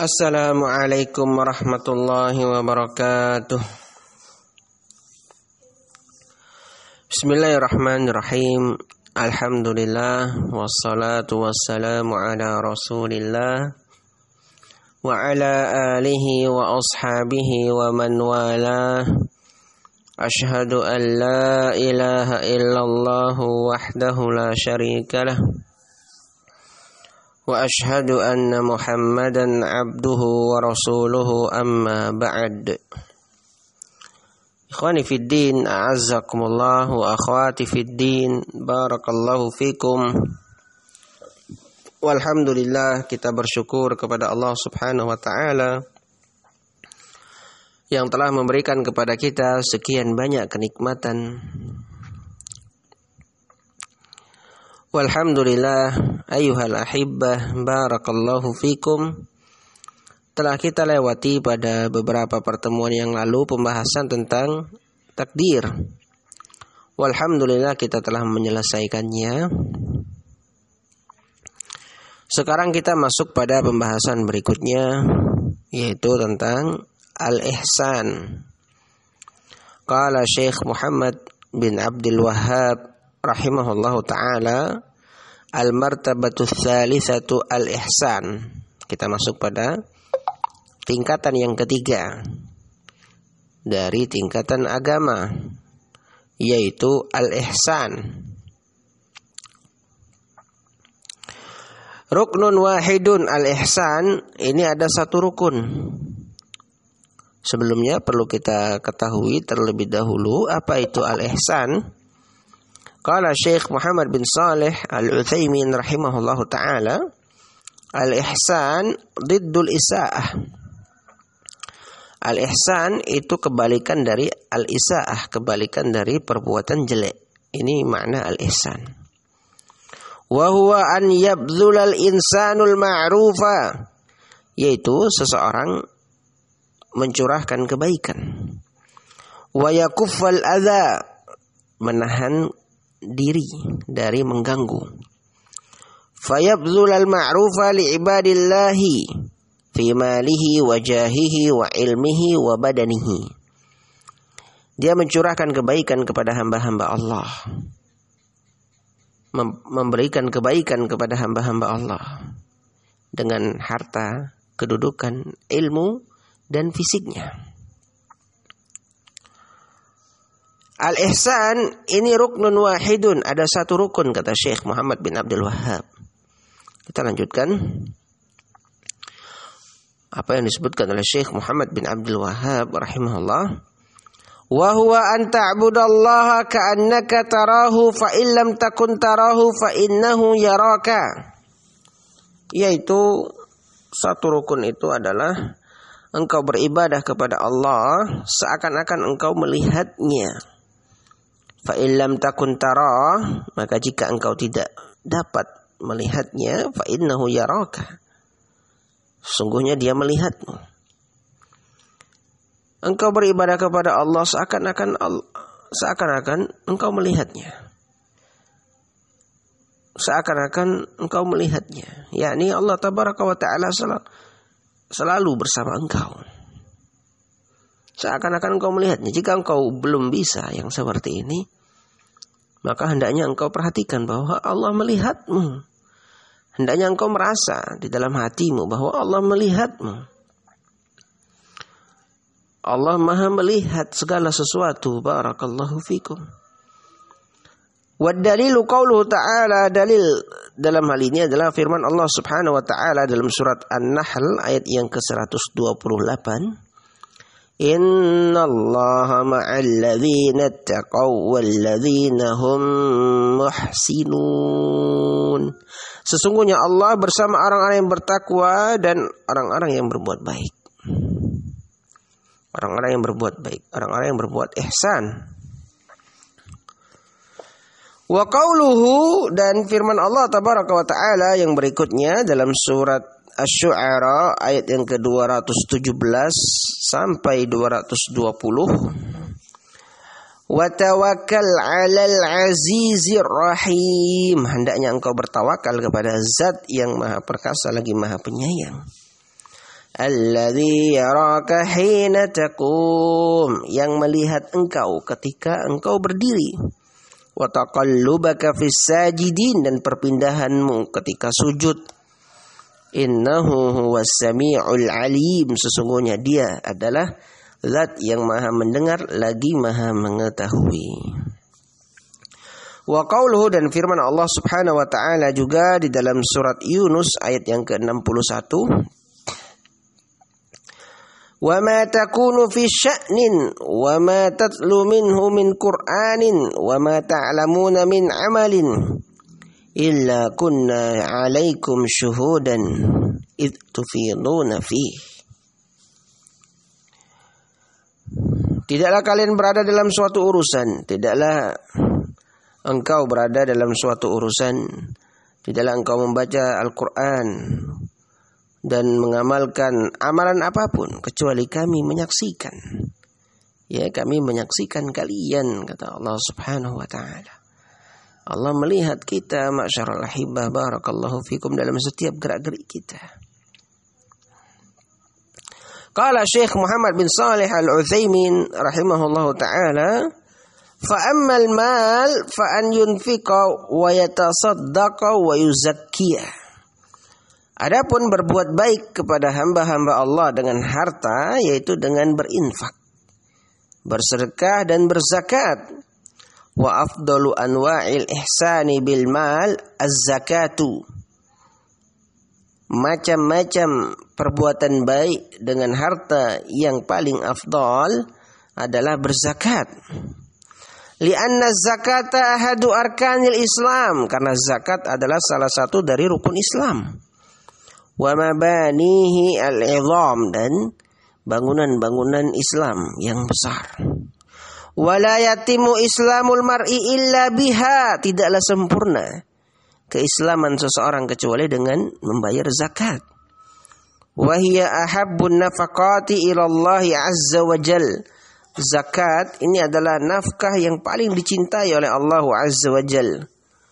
Assalamualaikum warahmatullahi wabarakatuh. Bismillahirrahmanirrahim. Alhamdulillah wassalatu wassalamu ala Rasulillah wa ala alihi wa ashabihi wa man walah. Ashhadu an la ilaha illallah wahdahu la syarika lah. Wa ashhadu anna Muhammadan abduhu wa rasuluhu amma ba'd. Ikhwani fid din, a'azzakumullah wa akhwati fid din, barakallahu fikum. Walhamdulillah, kita bersyukur kepada Allah Subhanahu wa taala yang telah memberikan kepada kita sekian banyak kenikmatan. Walhamdulillah, ayyuhal ahibbah, barakallahu fikum. Telah kita lewati pada beberapa pertemuan yang lalu pembahasan tentang takdir. Walhamdulillah kita telah menyelesaikannya. Sekarang kita masuk pada pembahasan berikutnya, yaitu tentang al-ihsan. Qala Syekh Muhammad bin Abdul Wahhab rahimahullahu ta'ala, al-martabatu tsalitsatu al-ihsan. Kita masuk pada tingkatan yang ketiga dari tingkatan agama, yaitu al-ihsan. Ruknun wahidun, al-ihsan ini ada satu rukun. Sebelumnya perlu kita ketahui terlebih dahulu apa itu al-ihsan. Qala Syekh Muhammad bin Saleh Al-Utsaimin rahimahullahu ta'ala, al-ihsan diddul isaah. Al-ihsan itu kebalikan dari al-isaah, kebalikan dari perbuatan jelek. Ini makna al-ihsan. Wa huwa an yabdzulal insanul ma'rufa, yaitu seseorang mencurahkan kebaikan. Wa yakuffal adza, menahan diri dari mengganggu. Fayabdzulal ma'rufa li ibadillahi fi malihi wa jahihi wa ilmihi wa badanihi. Dia mencurahkan kebaikan kepada hamba-hamba Allah, memberikan kebaikan kepada hamba-hamba Allah dengan harta, kedudukan, ilmu, dan fisiknya. Al-ihsan ini ruknun wahidun, ada satu rukun, kata Syekh Muhammad bin Abdul Wahhab. Kita lanjutkan apa yang disebutkan oleh Syekh Muhammad bin Abdul Wahhab rahimahullah. Wa huwa an ta'budallaha ka'annaka tarahu fa illam takun tarahu fa innahu yaraka. Yaitu satu rukun itu adalah engkau beribadah kepada Allah seakan-akan engkau melihatnya. Fa illam takun tara, maka jika engkau tidak dapat melihatnya, fa innahu yaraka, sungguhnya dia melihatmu. Engkau beribadah kepada Allah seakan-akan engkau melihatnya. Seakan-akan engkau melihatnya. Yakni Allah tabaraka wa ta'ala selalu bersama engkau. Seakan-akan engkau melihatnya. Jika engkau belum bisa yang seperti ini, maka hendaknya engkau perhatikan bahwa Allah melihatmu. Hendaknya engkau merasa di dalam hatimu bahwa Allah melihatmu. Allah maha melihat segala sesuatu. Barakallahu fikum. Wa dalilu qauluhu ta'ala, dalil dalam hal ini adalah firman Allah Subhanahu wa ta'ala dalam surat An-Nahl ayat yang ke-128. Innallaha ma'al ladzina taqaw wal ladzina hum muhsinun. Sesungguhnya Allah bersama orang-orang yang bertakwa dan orang-orang yang berbuat baik. Orang-orang yang berbuat baik, orang-orang yang berbuat ihsan. Wa qauluhu, dan firman Allah tabaraka wa taala yang berikutnya dalam surat Asy-Syu'ara ayat yang ke-217 sampai 220. Wa tawakkal 'alal 'azizir rahim. Hendaknya engkau bertawakal kepada Zat yang Maha Perkasa lagi Maha Penyayang. alladzi yaraka hina taqum, yang melihat engkau ketika engkau berdiri, wa taqallubaka fis sajidin, dan perpindahanmu ketika sujud. Innahu huwas sami'ul alim, sesungguhnya dia adalah zat yang maha mendengar lagi maha mengetahui. Wa qauluhu, dan firman Allah Subhanahu wa taala juga di dalam surat Yunus ayat yang ke-61, wa ma takunu fi sya'nin wa ma tatlu minhu min Qur'anin wa ma ta'lamuna min amalin illa kunna 'alaikum syuhudan id tufiduna fihi. Tidaklah kalian berada dalam suatu urusan, tidaklah engkau berada dalam suatu urusan, tidaklah engkau membaca Al-Quran dan mengamalkan amalan apapun kecuali kami menyaksikan. Ya, kami menyaksikan kalian, kata Allah Subhanahu wa taala. Allah melihat kita, ma'syarul ahibah, barakallahu fikum, dalam setiap gerak-gerik kita. Qala Syekh Muhammad bin Shalih Al-Utsaimin rahimahullahu taala, fa ammal mal fa an yunfiqa wa yatasaddaqa wa yuzakkiya. Adapun berbuat baik kepada hamba-hamba Allah dengan harta, yaitu dengan berinfak, bersedekah dan berzakat. Wa afdalu anwa'il ihsani bil mal az-zakatu. Macam-macam perbuatan baik dengan harta, yang paling afdal adalah berzakat. Li'anna zakata ahadu arkanil Islam, karena zakat adalah salah satu dari rukun Islam. Wa mabanihi al-'idham, dan bangunan-bangunan Islam yang besar. Wala yatimu islamul mar'i illa biha, tidaklah sempurna keislaman seseorang kecuali dengan membayar zakat. Wa hiya ahabbun nafaqati ila Allah azza wa jal. Zakat ini adalah nafkah yang paling dicintai oleh Allah azza wa jal.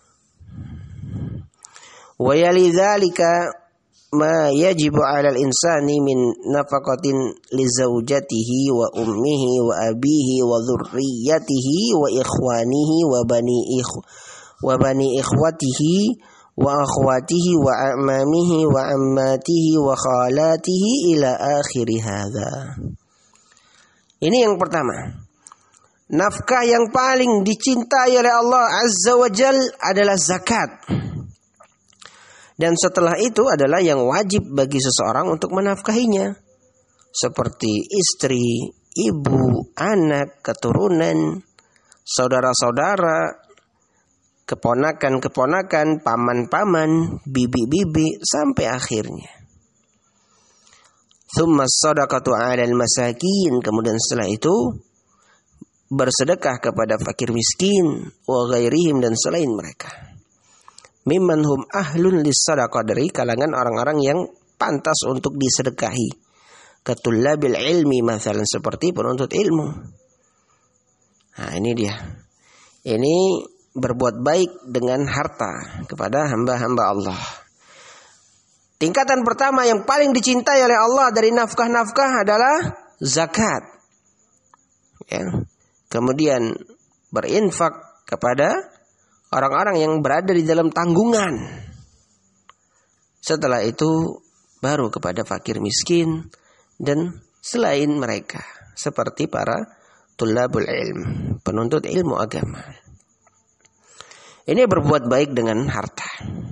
Wa yalidzalika ma yajibu 'alal insani min nafaqatin li zaujatihi wa ummihi wa abihi wa dhurriyyatihi wa ikhwanihi wa bani ikhwatihi wa akhwatihi wa amamihi wa ammatihi wa khalatihi ila akhiri hadza. Ini yang pertama. Nafkah yang paling dicintai oleh Allah azza wa jal adalah zakat. Dan setelah itu adalah yang wajib bagi seseorang untuk menafkahinya, seperti istri, ibu, anak, keturunan, saudara-saudara, keponakan-keponakan, paman-paman, bibi-bibi, sampai akhirnya. Tsumma shadaqatu 'alal masakin, kemudian setelah itu bersedekah kepada fakir miskin, wa ghairihim, dan selain mereka. Mimman hum ahlun lis-shadaqah, dari kalangan orang-orang yang pantas untuk disedekahi. Katullabil ilmi, masalan seperti penuntut ilmu. Nah, ini dia. Ini berbuat baik dengan harta kepada hamba-hamba Allah. Tingkatan pertama yang paling dicintai oleh Allah dari nafkah-nafkah adalah zakat. Ya. Kemudian berinfak kepada orang-orang yang berada di dalam tanggungan. Setelah itu baru kepada fakir miskin dan selain mereka, seperti para tullabul ilm, penuntut ilmu agama. Ini berbuat baik dengan harta.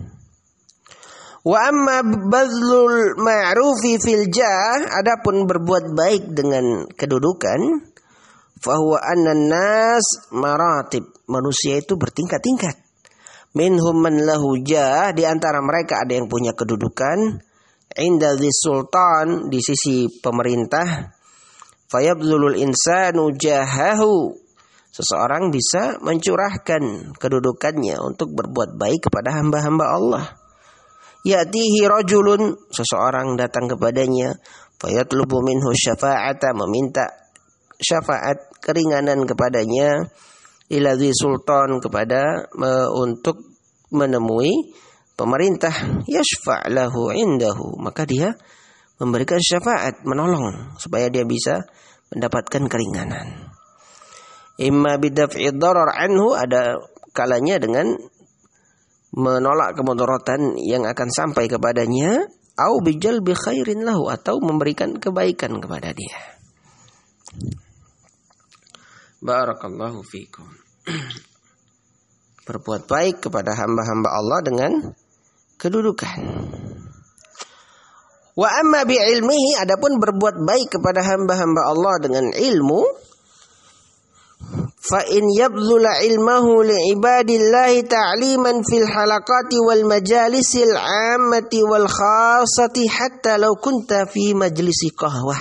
Wa amma badlul ma'rufi fil jah, adapun berbuat baik dengan kedudukan, fahuwa annan nas maratib, manusia itu bertingkat-tingkat. Minhum man lahu jah, di antara mereka ada yang punya kedudukan, inda dzis sultan, di sisi pemerintah. Fayabdulul insanu jahahu, seseorang bisa mencurahkan kedudukannya untuk berbuat baik kepada hamba-hamba Allah. Ya'tihi rajulun, seseorang datang kepadanya, fayatlubu minhu syafa'ata, meminta syafaat, keringanan kepadanya, ila dzi sultan, kepada untuk menemui pemerintah, yashfa' lahu indahu, maka dia memberikan syafaat, menolong supaya dia bisa mendapatkan keringanan. Imma bidaf'i darar anhu, ada kalanya dengan menolak kemudaratan yang akan sampai kepadanya, au bijalbi khairin lahu, atau memberikan kebaikan kepada dia. Barakallahu fikum. Berbuat baik kepada hamba-hamba Allah dengan kedudukan. Wa amma bi ilmihi, adapun berbuat baik kepada hamba-hamba Allah dengan ilmu, fa in yabdhula ilmahu li ibadillahi ta'liman fil halaqati wal majalisil 'ammati wal khassati hatta law kunta fi majlisi qahwah.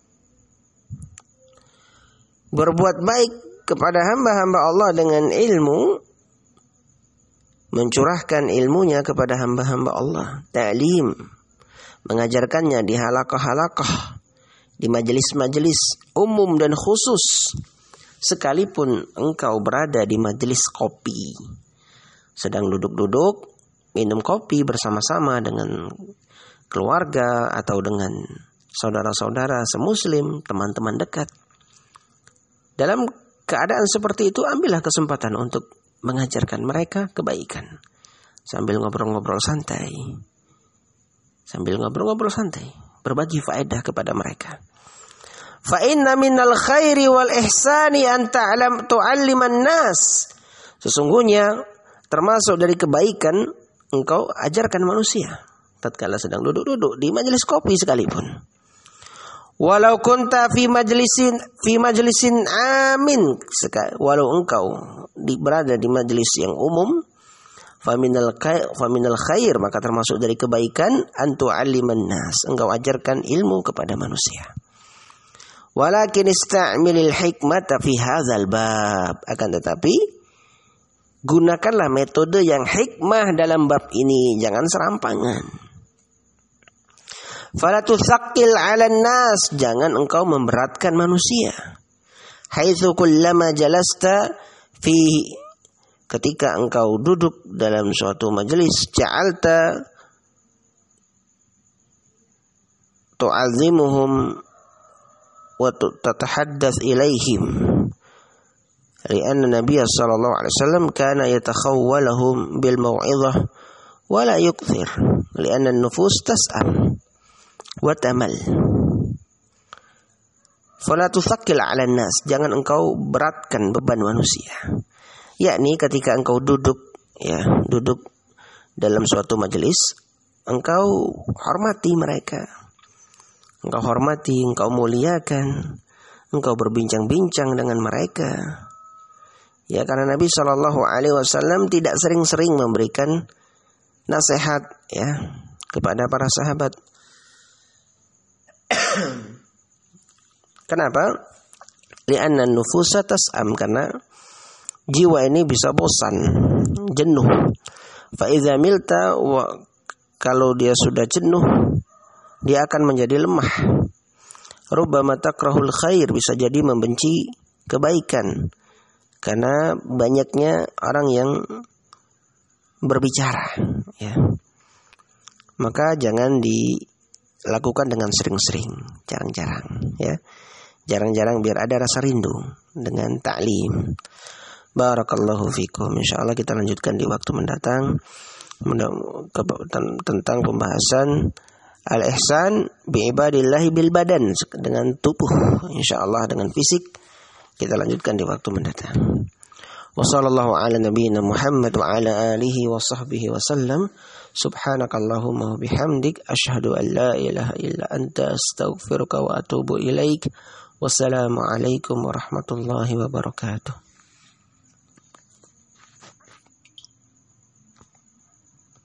Berbuat baik kepada hamba-hamba Allah dengan ilmu, mencurahkan ilmunya kepada hamba-hamba Allah, ta'lim, mengajarkannya di halaqah-halaqah, di majelis-majelis umum dan khusus, sekalipun engkau berada di majelis kopi, sedang duduk-duduk minum kopi bersama-sama dengan keluarga atau dengan saudara-saudara semuslim, teman-teman dekat. Dalam keadaan seperti itu, ambillah kesempatan untuk mengajarkan mereka kebaikan sambil ngobrol-ngobrol santai. Berbagi faedah kepada mereka. Fa inna minal khairi wal ihsani an tu'alliman nas. Sesungguhnya termasuk dari kebaikan engkau ajarkan manusia tatkala sedang duduk-duduk di majelis kopi sekalipun. Walau kunta fi majlisin amin, walau engkau berada di majelis yang umum, faminal khair, maka termasuk dari kebaikan antu aliman nas, engkau ajarkan ilmu kepada manusia. Walakin ista'milil hikmata fi hadzal bab, akan tetapi gunakanlah metode yang hikmah dalam bab ini, jangan serampangan. Fala tusaqqil 'alan nas, jangan engkau memberatkan manusia. Haitsu kullama jalasta fi, ketika engkau duduk dalam suatu majelis, ja'alta tu'azzimuhum wa tatahaddath ilaihim. Lianna Nabi sallallahu alaihi wasallam kana yatakhawwalahum bil mau'izah wa la yukthir, lianna an-nufus tas'am wa tamal. Fala tusaqqil 'alan nas, jangan engkau beratkan beban manusia. Yakni ketika engkau duduk dalam suatu majelis, engkau hormati mereka. Engkau hormati, engkau muliakan, engkau berbincang-bincang dengan mereka. Ya, karena Nabi sallallahu alaihi wasallam tidak sering-sering memberikan nasihat kepada para sahabat. Kenapa? Li'anna nufusa tas'am, karena jiwa ini bisa bosan, jenuh. Fa idza milta, kalau dia sudah jenuh, dia akan menjadi lemah. Rubbama takrahul khair, bisa jadi membenci kebaikan karena banyaknya orang yang berbicara, Maka jangan dilakukan dengan sering-sering, jarang-jarang, Jarang-jarang, biar ada rasa rindu dengan ta'lim. Barakallahu fikum. Insyaallah kita lanjutkan di waktu mendatang tentang pembahasan al-ihsan bi'ibadillahi bil badan, dengan tubuh, insyaallah dengan fisik. Kita lanjutkan di waktu mendatang. Wassallallahu ala nabiyyina Muhammad wa ala alihi wa sahbihi wa sallam. Subhanakallahumma wa bihamdik, asyhadu an la ilaha illa anta, astaghfiruka wa atubu ilaik. Wassalamualaikum warahmatullahi wabarakatuh.